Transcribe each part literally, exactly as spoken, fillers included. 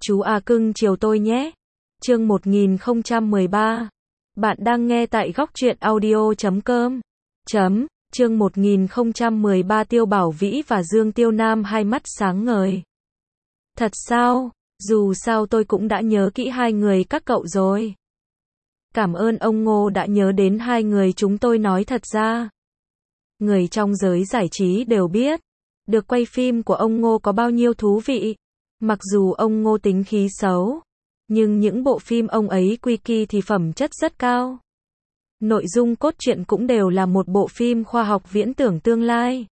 Chú à cưng chiều tôi nhé. Chương một nghìn không trăm mười ba. Bạn đang nghe tại góc truyện audio chấm com. Chấm, chương một nghìn không trăm mười ba Tiêu Bảo Vĩ và Dương Tiêu Nam hai mắt sáng ngời. Thật sao? Dù sao tôi cũng đã nhớ kỹ hai người các cậu rồi. Cảm ơn ông Ngô đã nhớ đến hai người chúng tôi. Nói thật ra, người trong giới giải trí đều biết, được quay phim của ông Ngô có bao nhiêu thú vị. Mặc dù ông Ngô tính khí xấu, nhưng những bộ phim ông ấy quy kỳ thì phẩm chất rất cao. Nội dung cốt truyện cũng đều là một bộ phim khoa học viễn tưởng tương lai,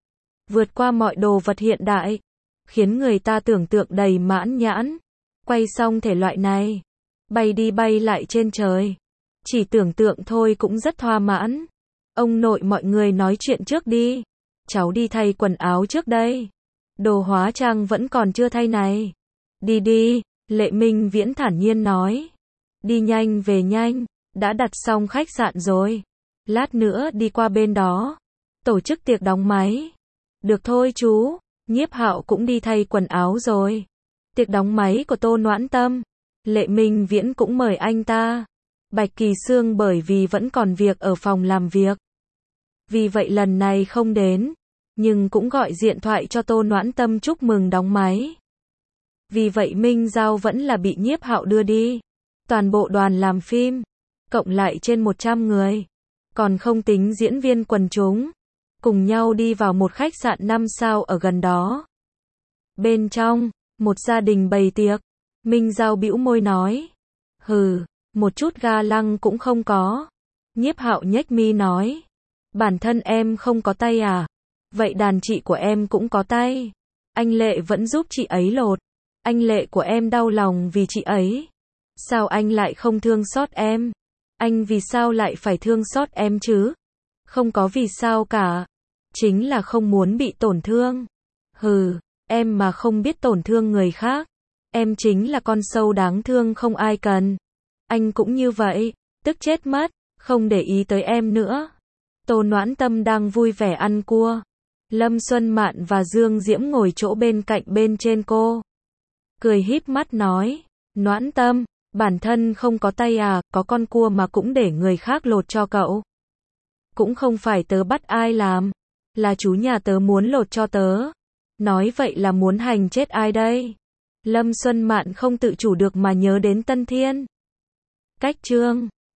vượt qua mọi đồ vật hiện đại, khiến người ta tưởng tượng đầy mãn nhãn. Quay xong thể loại này, bay đi bay lại trên trời, chỉ tưởng tượng thôi cũng rất thỏa mãn. Ông nội, mọi người nói chuyện trước đi. Cháu đi thay quần áo trước đây. Đồ hóa trang vẫn còn chưa thay này. Đi đi, Lệ Minh Viễn thản nhiên nói. Đi nhanh về nhanh, đã đặt xong khách sạn rồi. Lát nữa đi qua bên đó, tổ chức tiệc đóng máy. Được thôi chú, Nhiếp Hạo cũng đi thay quần áo rồi. Tiệc đóng máy của Tô Noãn Tâm, Lệ Minh Viễn cũng mời anh ta. Bạch Kỳ Sương bởi vì vẫn còn việc ở phòng làm việc, vì vậy lần này không đến, nhưng cũng gọi điện thoại cho Tô Noãn Tâm chúc mừng đóng máy. Vì vậy Minh Giao vẫn là bị Nhiếp Hạo đưa đi. Toàn bộ đoàn làm phim, cộng lại trên một trăm người, còn không tính diễn viên quần chúng, cùng nhau đi vào một khách sạn năm sao ở gần đó. Bên trong, một gia đình bày tiệc. Minh Giao bĩu môi nói, hừ, một chút ga lăng cũng không có. Nhiếp Hạo nhếch mi nói, bản thân em không có tay à? Vậy đàn chị của em cũng có tay. Anh Lệ vẫn giúp chị ấy lột. Anh Lệ của em đau lòng vì chị ấy. Sao anh lại không thương xót em? Anh vì sao lại phải thương xót em chứ? Không có vì sao cả. Chính là không muốn bị tổn thương. Hừ, em mà không biết tổn thương người khác, em chính là con sâu đáng thương không ai cần. Anh cũng như vậy, tức chết mất, không để ý tới em nữa. Tô Noãn Tâm đang vui vẻ ăn cua. Lâm Xuân Mạn và Dương Diễm ngồi chỗ bên cạnh bên trên cô. Cười híp mắt nói, Noãn Tâm, bản thân không có tay à, có con cua mà cũng để người khác lột cho cậu. Cũng không phải tớ bắt ai làm, là chú nhà tớ muốn lột cho tớ. Nói vậy là muốn hành chết ai đây? Lâm Xuân Mạn không tự chủ được mà nhớ đến Tân Thiên. Cách chương